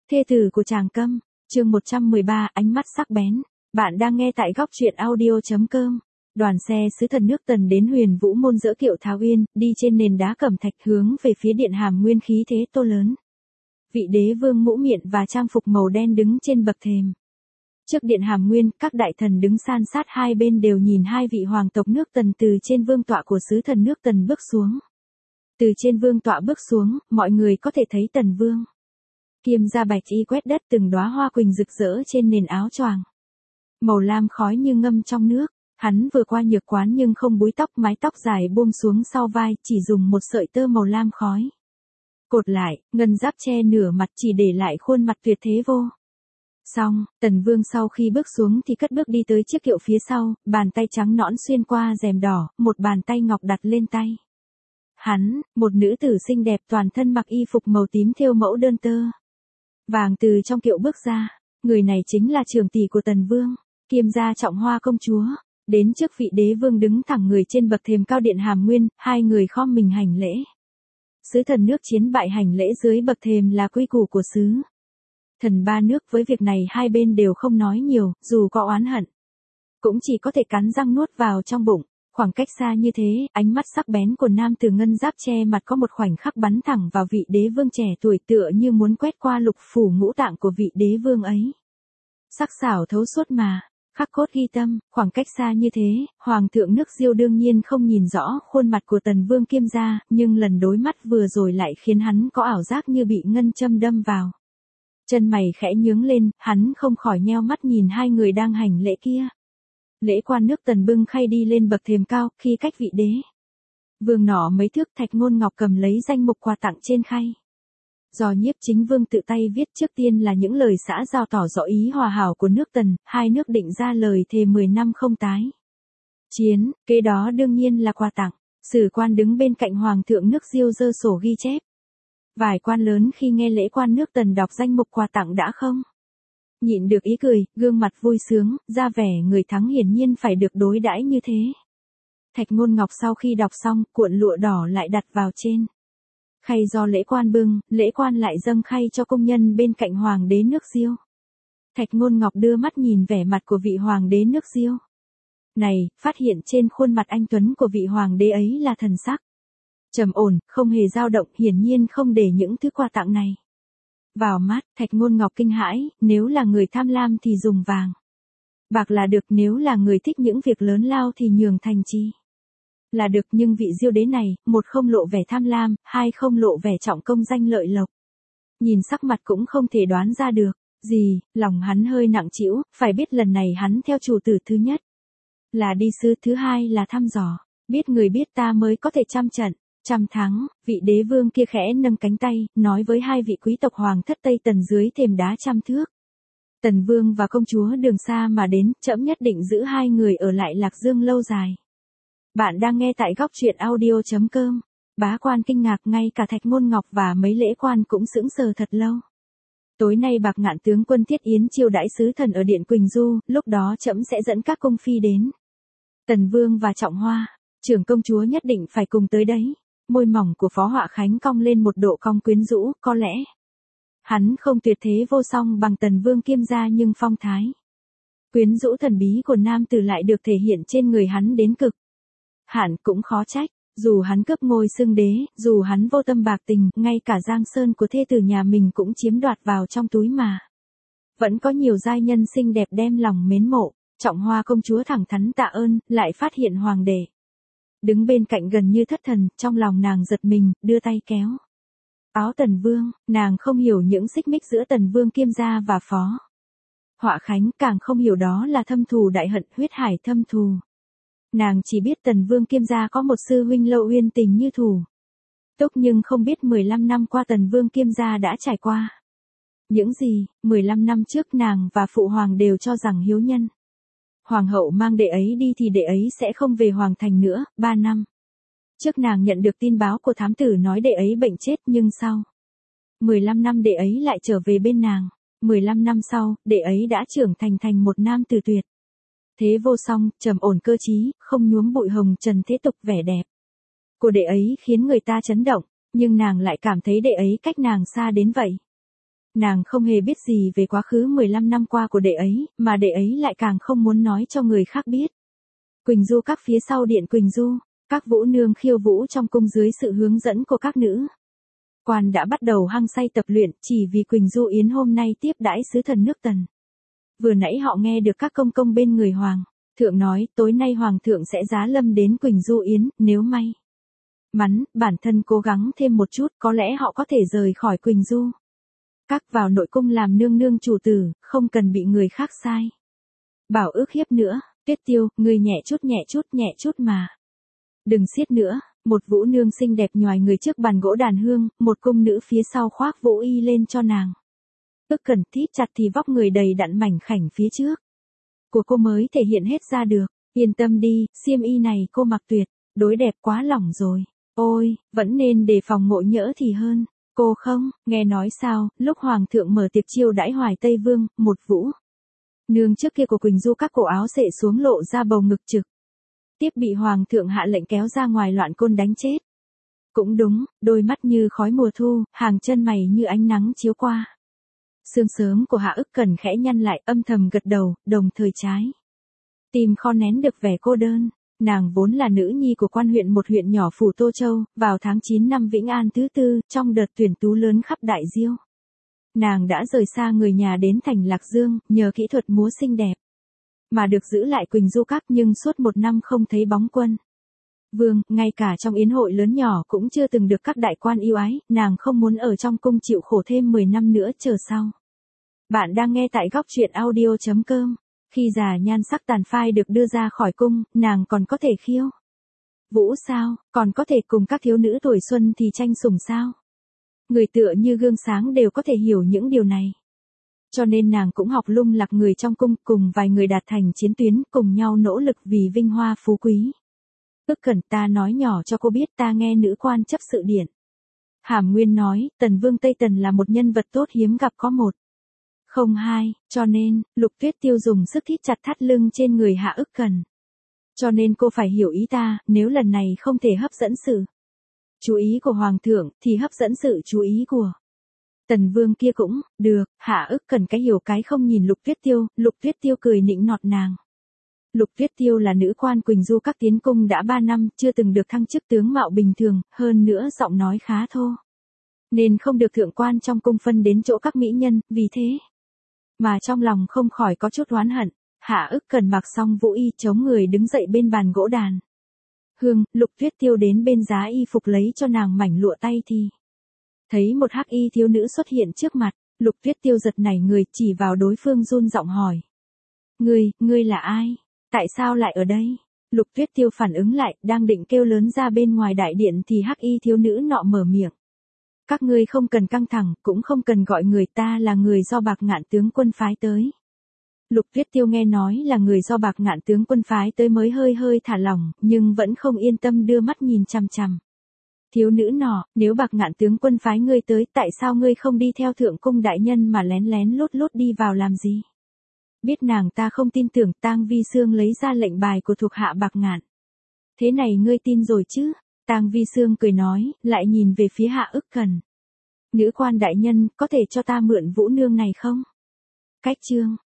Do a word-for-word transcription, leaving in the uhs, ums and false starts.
Thê tử của Tràng Câm, chương một trăm mười ba, ánh mắt sắc bén. Bạn đang nghe tại góc truyện audio.com. Đoàn xe sứ thần nước Tần đến Huyền Vũ Môn dỡ kiệu Tháo Uyên, đi trên nền đá cẩm thạch hướng về phía điện Hàm Nguyên khí thế tô lớn. Vị đế vương mũ miệng và trang phục màu đen đứng trên bậc thềm. Trước điện Hàm Nguyên, các đại thần đứng san sát hai bên đều nhìn hai vị hoàng tộc nước Tần từ trên vương tọa của sứ thần nước Tần bước xuống. Từ trên vương tọa bước xuống, mọi người có thể thấy Tần vương kiêm gia bạch y quét đất, từng đóa hoa quỳnh rực rỡ trên nền áo choàng màu lam khói như ngâm trong nước. Hắn vừa qua nhược quán nhưng không búi tóc, mái tóc dài buông xuống sau vai, chỉ dùng một sợi tơ màu lam khói cột lại, ngân giáp che nửa mặt, chỉ để lại khuôn mặt tuyệt thế vô song. Tần vương sau khi bước xuống thì cất bước đi tới chiếc kiệu phía sau, bàn tay trắng nõn xuyên qua rèm đỏ, một bàn tay ngọc đặt lên tay hắn. Một nữ tử xinh đẹp toàn thân mặc y phục màu tím thêu mẫu đơn tơ vàng từ trong kiệu bước ra. Người này chính là trưởng tỷ của Tần vương, kiêm gia Trọng Hoa công chúa. Đến trước vị đế vương đứng thẳng người trên bậc thềm cao điện Hàm Nguyên, hai người khom mình hành lễ. Sứ thần nước chiến bại hành lễ dưới bậc thềm là quy củ của sứ thần ba nước. Với việc này hai bên đều không nói nhiều, dù có oán hận cũng chỉ có thể cắn răng nuốt vào trong bụng. Khoảng cách xa như thế, ánh mắt sắc bén của nam tử ngân giáp che mặt có một khoảnh khắc bắn thẳng vào vị đế vương trẻ tuổi, tựa như muốn quét qua lục phủ ngũ tạng của vị đế vương ấy. Sắc sảo thấu suốt mà khắc cốt ghi tâm. Khoảng cách xa như thế, hoàng thượng nước Diêu đương nhiên không nhìn rõ khuôn mặt của Tần vương kiêm gia, nhưng lần đối mắt vừa rồi lại khiến hắn có ảo giác như bị ngân châm đâm vào. Chân mày khẽ nhướng lên, hắn không khỏi nheo mắt nhìn hai người đang hành lễ kia. Lễ quan nước Tần bưng khay đi lên bậc thềm cao, khi cách vị đế vương nọ mấy thước, Thạch Ngôn Ngọc cầm lấy danh mục quà tặng trên khay. Do Nhiếp Chính Vương tự tay viết, trước tiên là những lời xã giao tỏ rõ ý hòa hảo của nước Tần, hai nước định ra lời thề mười năm không tái chiến, kế đó đương nhiên là quà tặng. Sử quan đứng bên cạnh hoàng thượng nước Diêu giơ sổ ghi chép. Vài quan lớn khi nghe lễ quan nước Tần đọc danh mục quà tặng đã không nhịn được ý cười, gương mặt vui sướng, ra vẻ người thắng hiển nhiên phải được đối đãi như thế. Thạch Ngôn Ngọc sau khi đọc xong, cuộn lụa đỏ lại đặt vào trên khay do lễ quan bưng, lễ quan lại dâng khay cho công nhân bên cạnh hoàng đế nước Diêu. Thạch Ngôn Ngọc đưa mắt nhìn vẻ mặt của vị hoàng đế nước Diêu này, phát hiện trên khuôn mặt anh tuấn của vị hoàng đế ấy là thần sắc trầm ổn, không hề dao động, hiển nhiên không để những thứ quà tặng này vào mắt. Thạch Ngôn Ngọc kinh hãi, nếu là người tham lam thì dùng vàng bạc là được, nếu là người thích những việc lớn lao thì nhường thành chi là được. Nhưng vị Diêu đế này, một không lộ vẻ tham lam, hai không lộ vẻ trọng công danh lợi lộc. Nhìn sắc mặt cũng không thể đoán ra được gì, lòng hắn hơi nặng trĩu. Phải biết lần này hắn theo chủ tử, thứ nhất là đi sứ, thứ hai là thăm dò. Biết người biết ta mới có thể trăm trận trăm thắng. Vị đế vương kia khẽ nâng cánh tay, nói với hai vị quý tộc hoàng thất Tây Tần dưới thềm đá trăm thước. Tần vương và công chúa đường xa mà đến, trẫm nhất định giữ hai người ở lại Lạc Dương lâu dài. Bạn đang nghe tại góc truyện audio.com. Bá quan kinh ngạc, ngay cả Thạch Ngôn Ngọc và mấy lễ quan cũng sững sờ thật lâu. Tối nay Bạc Ngạn tướng quân thiết yến chiêu đãi sứ thần ở điện Quỳnh Du, lúc đó trẫm sẽ dẫn các cung phi đến. Tần vương và Trọng Hoa, trưởng công chúa nhất định phải cùng tới đấy. Môi mỏng của Phó Họa Khánh cong lên một độ cong quyến rũ, có lẽ hắn không tuyệt thế vô song bằng Tần vương kiêm gia, nhưng phong thái quyến rũ thần bí của nam tử lại được thể hiện trên người hắn đến cực hạn. Cũng khó trách, dù hắn cướp ngôi xưng đế, dù hắn vô tâm bạc tình, ngay cả Giang Sơn của thê tử nhà mình cũng chiếm đoạt vào trong túi mà vẫn có nhiều giai nhân xinh đẹp đem lòng mến mộ. Trọng Hoa công chúa thẳng thắn tạ ơn, lại phát hiện hoàng đệ đứng bên cạnh gần như thất thần. Trong lòng nàng giật mình, đưa tay kéo áo Tần vương. Nàng không hiểu những xích mích giữa Tần vương kiêm gia và Phó Họa Khánh, càng không hiểu đó là thâm thù đại hận, huyết hải thâm thù. Nàng chỉ biết Tần vương kiêm gia có một sư huynh Lâu Uyên tình như thủ túc, nhưng không biết mười lăm năm qua Tần vương kiêm gia đã trải qua những gì. mười lăm năm trước nàng và phụ hoàng đều cho rằng hiếu nhân hoàng hậu mang đệ ấy đi thì đệ ấy sẽ không về hoàng thành nữa. Ba năm trước nàng nhận được tin báo của thám tử nói đệ ấy bệnh chết, nhưng sau mười lăm năm đệ ấy lại trở về bên nàng. mười lăm năm sau, đệ ấy đã trưởng thành thành một nam tử tuyệt thế vô song, trầm ổn cơ trí, không nhuốm bụi hồng trần thế tục. Vẻ đẹp của đệ ấy khiến người ta chấn động, nhưng nàng lại cảm thấy đệ ấy cách nàng xa đến vậy. Nàng không hề biết gì về quá khứ mười lăm năm qua của đệ ấy, mà đệ ấy lại càng không muốn nói cho người khác biết. Quỳnh Du các phía sau điện Quỳnh Du, các vũ nương khiêu vũ trong cung dưới sự hướng dẫn của các nữ quan đã bắt đầu hăng say tập luyện, chỉ vì Quỳnh Du Yến hôm nay tiếp đãi sứ thần nước Tần. Vừa nãy họ nghe được các công công bên người hoàng thượng nói, tối nay hoàng thượng sẽ giá lâm đến Quỳnh Du Yến, nếu may mắn, bản thân cố gắng thêm một chút, có lẽ họ có thể rời khỏi Quỳnh Du các vào nội cung làm nương nương chủ tử, không cần bị người khác sai bảo ức hiếp nữa. Tuyết Tiêu, người nhẹ chút nhẹ chút nhẹ chút mà. Đừng siết nữa. Một vũ nương xinh đẹp nhoài người trước bàn gỗ đàn hương, một cung nữ phía sau khoác vũ y lên cho nàng. Ức Cần thít chặt thì vóc người đầy đặn mảnh khảnh phía trước của cô mới thể hiện hết ra được. Yên tâm đi, xiêm y này cô mặc tuyệt đối đẹp quá lỏng rồi. Ôi, vẫn nên đề phòng ngộ nhỡ thì hơn. Cô không, nghe nói sao, lúc hoàng thượng mở tiệc chiêu đãi Hoài Tây Vương, một vũ nương trước kia của Quỳnh Du các cổ áo xệ xuống lộ ra bầu ngực trực tiếp bị hoàng thượng hạ lệnh kéo ra ngoài loạn côn đánh chết. Cũng đúng, đôi mắt như khói mùa thu, hàng chân mày như ánh nắng chiếu qua. Sương sớm của Hạ Ức Cần khẽ nhăn lại, âm thầm gật đầu, đồng thời trái tim kho nén được vẻ cô đơn. Nàng vốn là nữ nhi của quan huyện một huyện nhỏ phủ Tô Châu, vào tháng chín năm Vĩnh An thứ tư, trong đợt tuyển tú lớn khắp Đại Diêu. Nàng đã rời xa người nhà đến thành Lạc Dương, nhờ kỹ thuật múa xinh đẹp mà được giữ lại Quỳnh Du các, nhưng suốt một năm không thấy bóng quân vương, ngay cả trong yến hội lớn nhỏ cũng chưa từng được các đại quan yêu ái, nàng không muốn ở trong cung chịu khổ thêm mười năm nữa chờ sau. Bạn đang nghe tại góc truyện audio chấm com. Khi già nhan sắc tàn phai được đưa ra khỏi cung, nàng còn có thể khiêu vũ sao, còn có thể cùng các thiếu nữ tuổi xuân thì tranh sủng sao. Người tựa như gương sáng đều có thể hiểu những điều này. Cho nên nàng cũng học lung lạc người trong cung, cùng vài người đạt thành chiến tuyến, cùng nhau nỗ lực vì vinh hoa phú quý. Ức Cần, ta nói nhỏ cho cô biết, ta nghe nữ quan chấp sự điện Hàm Nguyên nói, Tần Vương Tây Tần là một nhân vật tốt hiếm gặp có một. Không hai, cho nên, Lục Tuyết Tiêu dùng sức thít chặt thắt lưng trên người Hạ Ức Cần. Cho nên cô phải hiểu ý ta, nếu lần này không thể hấp dẫn sự chú ý của Hoàng thượng, thì hấp dẫn sự chú ý của Tần Vương kia cũng, được. Hạ Ức Cần cái hiểu cái không nhìn Lục Tuyết Tiêu, Lục Tuyết Tiêu cười nịnh nọt nàng. Lục Tuyết Tiêu là nữ quan Quỳnh Du các tiến cung đã ba năm, chưa từng được thăng chức, tướng mạo bình thường, hơn nữa giọng nói khá thô. Nên không được thượng quan trong cung phân đến chỗ các mỹ nhân, vì thế mà trong lòng không khỏi có chút oán hận. Hạ Ức Cần mặc xong vũ y chống người đứng dậy bên bàn gỗ đàn hương, Lục Tuyết Tiêu đến bên giá y phục lấy cho nàng mảnh lụa tay thì thấy một hắc y thiếu nữ xuất hiện trước mặt. Lục Tuyết Tiêu giật nảy người, chỉ vào đối phương run giọng hỏi. Ngươi, ngươi là ai? Tại sao lại ở đây? Lục Tuyết Tiêu phản ứng lại, đang định kêu lớn ra bên ngoài đại điện thì hắc y thiếu nữ nọ mở miệng. Các ngươi không cần căng thẳng, cũng không cần gọi người, ta là người do Bạc Ngạn tướng quân phái tới. Lục Tuyết Tiêu nghe nói là người do Bạc Ngạn tướng quân phái tới mới hơi hơi thả lỏng, nhưng vẫn không yên tâm đưa mắt nhìn chằm chằm. Thiếu nữ nọ, nếu Bạc Ngạn tướng quân phái ngươi tới, tại sao ngươi không đi theo thượng cung đại nhân mà lén lén lút lút đi vào làm gì? Biết nàng ta không tin tưởng, Tang Vi Xương lấy ra lệnh bài của thuộc hạ Bạc Ngạn. Thế này ngươi tin rồi chứ? Tang Vi Xương cười nói, lại nhìn về phía Hạ Ức Cần. Nữ quan đại nhân, có thể cho ta mượn vũ nương này không? Cách chương.